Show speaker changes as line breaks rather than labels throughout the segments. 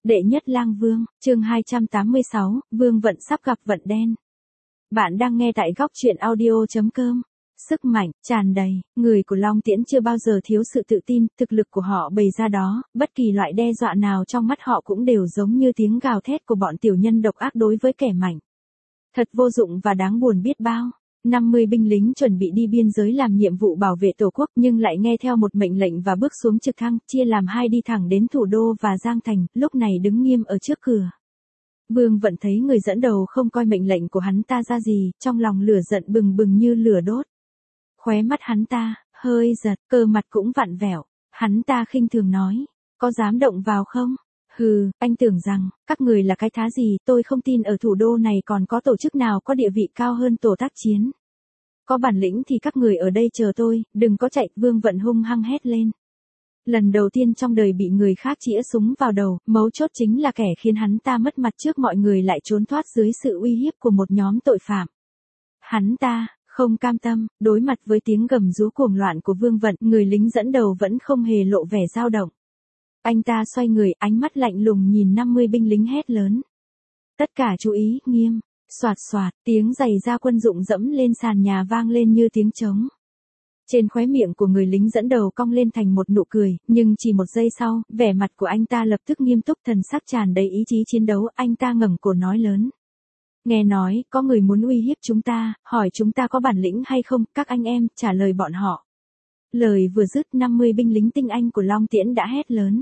Đệ nhất lang vương, chương 286, Vương Vận sắp gặp vận đen. Bạn đang nghe tại góc truyện audio.com. Sức mạnh, tràn đầy, người của Long Tiễn chưa bao giờ thiếu sự tự tin, thực lực của họ bày ra đó, bất kỳ loại đe dọa nào trong mắt họ cũng đều giống như tiếng gào thét của bọn tiểu nhân độc ác đối với kẻ mạnh. Thật vô dụng và đáng buồn biết bao. 50 binh lính chuẩn bị đi biên giới làm nhiệm vụ bảo vệ Tổ quốc nhưng lại nghe theo một mệnh lệnh và bước xuống trực thăng, chia làm hai đi thẳng đến thủ đô và Giang Thành, lúc này đứng nghiêm ở trước cửa. Vương Vận thấy người dẫn đầu không coi mệnh lệnh của hắn ta ra gì, trong lòng lửa giận bừng bừng như lửa đốt. Khóe mắt hắn ta, hơi giật, cơ mặt cũng vặn vẹo, hắn ta khinh thường nói, có dám động vào không? Hừ, anh tưởng rằng, các người là cái thá gì, tôi không tin ở thủ đô này còn có tổ chức nào có địa vị cao hơn tổ tác chiến. Có bản lĩnh thì các người ở đây chờ tôi, đừng có chạy, Vương Vận hung hăng hét lên. Lần đầu tiên trong đời bị người khác chĩa súng vào đầu, mấu chốt chính là kẻ khiến hắn ta mất mặt trước mọi người lại trốn thoát dưới sự uy hiếp của một nhóm tội phạm. Hắn ta, không cam tâm, đối mặt với tiếng gầm rú cuồng loạn của Vương Vận, người lính dẫn đầu vẫn không hề lộ vẻ dao động. Anh ta xoay người, ánh mắt lạnh lùng nhìn 50 binh lính hét lớn. Tất cả chú ý, nghiêm, xoạt xoạt, tiếng giày da quân dụng dẫm lên sàn nhà vang lên như tiếng trống. Trên khóe miệng của người lính dẫn đầu cong lên thành một nụ cười, nhưng chỉ một giây sau, vẻ mặt của anh ta lập tức nghiêm túc, thần sắc tràn đầy ý chí chiến đấu, anh ta ngẩng cổ nói lớn. Nghe nói, có người muốn uy hiếp chúng ta, hỏi chúng ta có bản lĩnh hay không, các anh em, trả lời bọn họ. Lời vừa dứt 50 binh lính tinh anh của Long Tiễn đã hét lớn.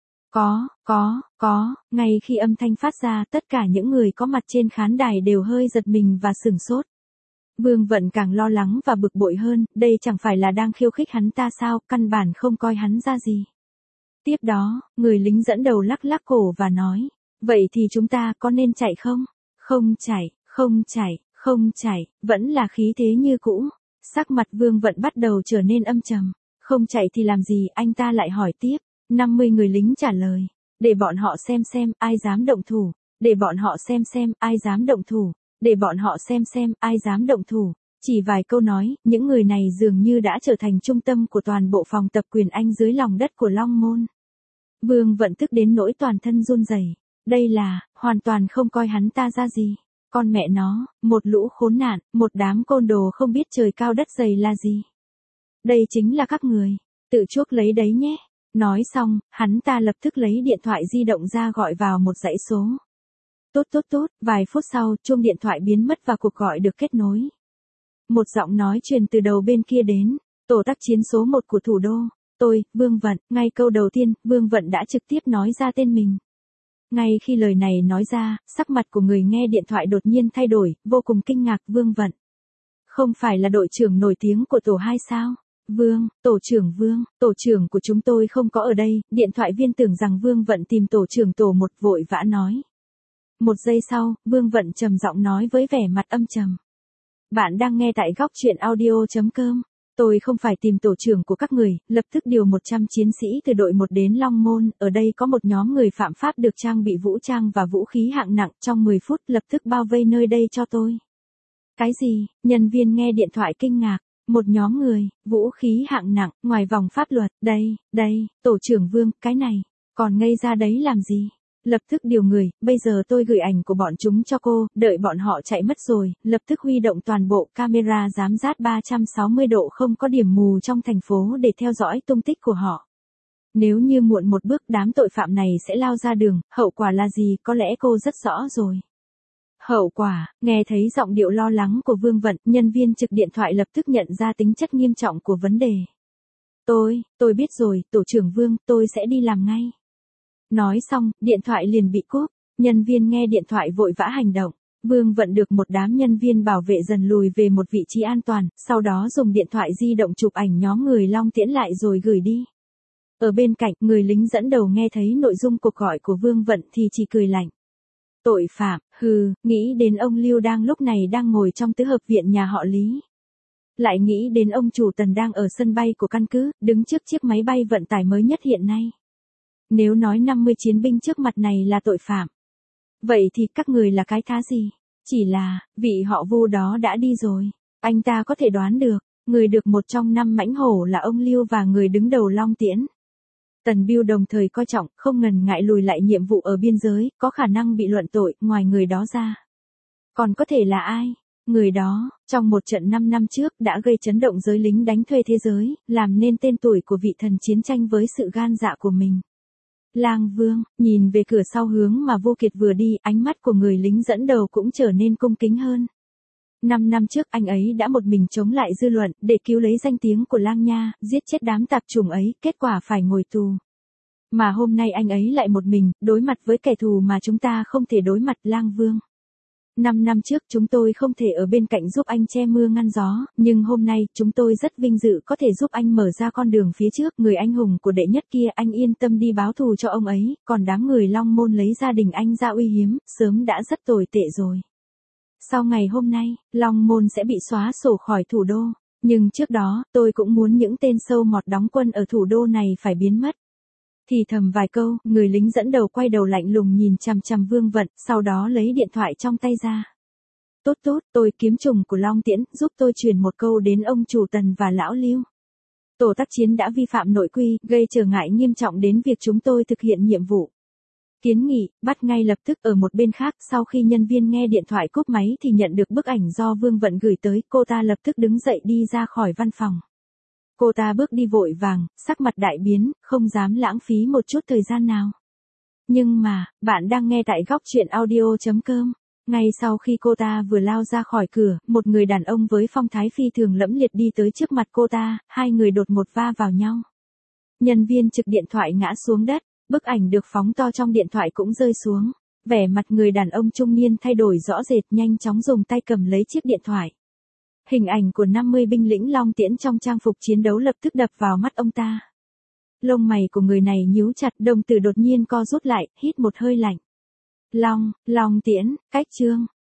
Có, ngay khi âm thanh phát ra, tất cả những người có mặt trên khán đài đều hơi giật mình và sửng sốt. Vương Vận càng lo lắng và bực bội hơn, đây chẳng phải là đang khiêu khích hắn ta sao, căn bản không coi hắn ra gì. Tiếp đó, người lính dẫn đầu lắc lắc cổ và nói, vậy thì chúng ta có nên chạy không? Không chạy, vẫn là khí thế như cũ. Sắc mặt Vương Vận bắt đầu trở nên âm trầm. Không chạy thì làm gì, anh ta lại hỏi tiếp. 50 người lính trả lời. Để bọn họ xem ai dám động thủ. Để bọn họ xem ai dám động thủ. Để bọn họ xem ai dám động thủ. Chỉ vài câu nói, những người này dường như đã trở thành trung tâm của toàn bộ phòng tập quyền Anh dưới lòng đất của Long Môn. Vương Vận tức đến nỗi toàn thân run rẩy. Đây là, hoàn toàn không coi hắn ta ra gì. Con mẹ nó, một lũ khốn nạn, một đám côn đồ không biết trời cao đất dày là gì. Đây chính là các người, tự chuốc lấy đấy nhé. Nói xong, hắn ta lập tức lấy điện thoại di động ra gọi vào một dãy số. Tốt, vài phút sau, chuông điện thoại biến mất và cuộc gọi được kết nối. Một giọng nói truyền từ đầu bên kia đến, tổ tác chiến số 1 của thủ đô. Tôi, Vương Vận, ngay câu đầu tiên, Vương Vận đã trực tiếp nói ra tên mình. Ngay khi lời này nói ra, sắc mặt của người nghe điện thoại đột nhiên thay đổi, vô cùng kinh ngạc. Vương Vận. Không phải là đội trưởng nổi tiếng của tổ 2 sao? Vương, tổ trưởng của chúng tôi không có ở đây. Điện thoại viên tưởng rằng Vương Vận tìm tổ trưởng tổ 1 vội vã nói. Một giây sau, Vương Vận trầm giọng nói với vẻ mặt âm trầm. Bạn đang nghe tại góc truyện audio.com. Tôi không phải tìm tổ trưởng của các người, lập tức điều 100 chiến sĩ từ đội 1 đến Long Môn, ở đây có một nhóm người phạm pháp được trang bị vũ trang và vũ khí hạng nặng, trong 10 phút lập tức bao vây nơi đây cho tôi. Cái gì? Nhân viên nghe điện thoại kinh ngạc, một nhóm người, vũ khí hạng nặng, ngoài vòng pháp luật, đây, tổ trưởng Vương, cái này, còn ngây ra đấy làm gì? Lập tức điều người, bây giờ tôi gửi ảnh của bọn chúng cho cô, đợi bọn họ chạy mất rồi, lập tức huy động toàn bộ camera giám sát 360 độ không có điểm mù trong thành phố để theo dõi tung tích của họ. Nếu như muộn một bước đám tội phạm này sẽ lao ra đường, hậu quả là gì có lẽ cô rất rõ rồi. Hậu quả, nghe thấy giọng điệu lo lắng của Vương Vận, nhân viên trực điện thoại lập tức nhận ra tính chất nghiêm trọng của vấn đề. Tôi biết rồi, tổ trưởng Vương, tôi sẽ đi làm ngay. Nói xong, điện thoại liền bị cúp, nhân viên nghe điện thoại vội vã hành động. Vương Vận được một đám nhân viên bảo vệ dần lùi về một vị trí an toàn, sau đó dùng điện thoại di động chụp ảnh nhóm người Long Tiễn lại rồi gửi đi. Ở bên cạnh, người lính dẫn đầu nghe thấy nội dung cuộc gọi của Vương Vận thì chỉ cười lạnh. Tội phạm, nghĩ đến ông Lưu đang lúc này đang ngồi trong tứ hợp viện nhà họ Lý. Lại nghĩ đến ông chủ Tần đang ở sân bay của căn cứ, đứng trước chiếc máy bay vận tải mới nhất hiện nay. Nếu nói 50 chiến binh trước mặt này là tội phạm, vậy thì các người là cái thá gì? Chỉ là, vị họ Vu đó đã đi rồi. Anh ta có thể đoán được, người được một trong 5 mãnh hổ là ông Lưu và người đứng đầu Long Tiễn. Tần Bưu đồng thời coi trọng, không ngần ngại lùi lại nhiệm vụ ở biên giới, có khả năng bị luận tội, ngoài người đó ra. Còn có thể là ai? Người đó, trong một trận 5 năm trước đã gây chấn động giới lính đánh thuê thế giới, làm nên tên tuổi của vị thần chiến tranh với sự gan dạ của mình. Lang Vương, nhìn về cửa sau hướng mà Vô Kiệt vừa đi, ánh mắt của người lính dẫn đầu cũng trở nên cung kính hơn. 5 năm trước anh ấy đã một mình chống lại dư luận, để cứu lấy danh tiếng của Lang Nha, giết chết đám tạp chủng ấy, kết quả phải ngồi tù. Mà hôm nay anh ấy lại một mình, đối mặt với kẻ thù mà chúng ta không thể đối mặt. Lang Vương. 5 năm trước chúng tôi không thể ở bên cạnh giúp anh che mưa ngăn gió, nhưng hôm nay chúng tôi rất vinh dự có thể giúp anh mở ra con đường phía trước. Người anh hùng của đệ nhất kia, anh yên tâm đi báo thù cho ông ấy, còn đám người Long Môn lấy gia đình anh ra uy hiếm, sớm đã rất tồi tệ rồi. Sau ngày hôm nay, Long Môn sẽ bị xóa sổ khỏi thủ đô, nhưng trước đó, tôi cũng muốn những tên sâu mọt đóng quân ở thủ đô này phải biến mất. Thì thầm vài câu, người lính dẫn đầu quay đầu lạnh lùng nhìn chằm chằm Vương Vận, sau đó lấy điện thoại trong tay ra. Tốt tốt, tôi kiếm trùng của Long Tiễn, giúp tôi truyền một câu đến ông chủ Tần và lão Lưu. Tổ tác chiến đã vi phạm nội quy, gây trở ngại nghiêm trọng đến việc chúng tôi thực hiện nhiệm vụ. Kiến nghị, bắt ngay lập tức. Ở một bên khác, sau khi nhân viên nghe điện thoại cúp máy thì nhận được bức ảnh do Vương Vận gửi tới, cô ta lập tức đứng dậy đi ra khỏi văn phòng. Cô ta bước đi vội vàng, sắc mặt đại biến, không dám lãng phí một chút thời gian nào. Nhưng mà, bạn đang nghe tại Góc Truyện Audio.com. Ngay sau khi cô ta vừa lao ra khỏi cửa, một người đàn ông với phong thái phi thường lẫm liệt đi tới trước mặt cô ta, hai người đột ngột va vào nhau. Nhân viên trực điện thoại ngã xuống đất, bức ảnh được phóng to trong điện thoại cũng rơi xuống. Vẻ mặt người đàn ông trung niên thay đổi rõ rệt, nhanh chóng dùng tay cầm lấy chiếc điện thoại. Hình ảnh của 50 binh lĩnh Long Tiễn trong trang phục chiến đấu lập tức đập vào mắt ông ta. Lông mày của người này nhíu chặt, đồng tử đột nhiên co rút lại, hít một hơi lạnh. Long Tiễn, cách chương.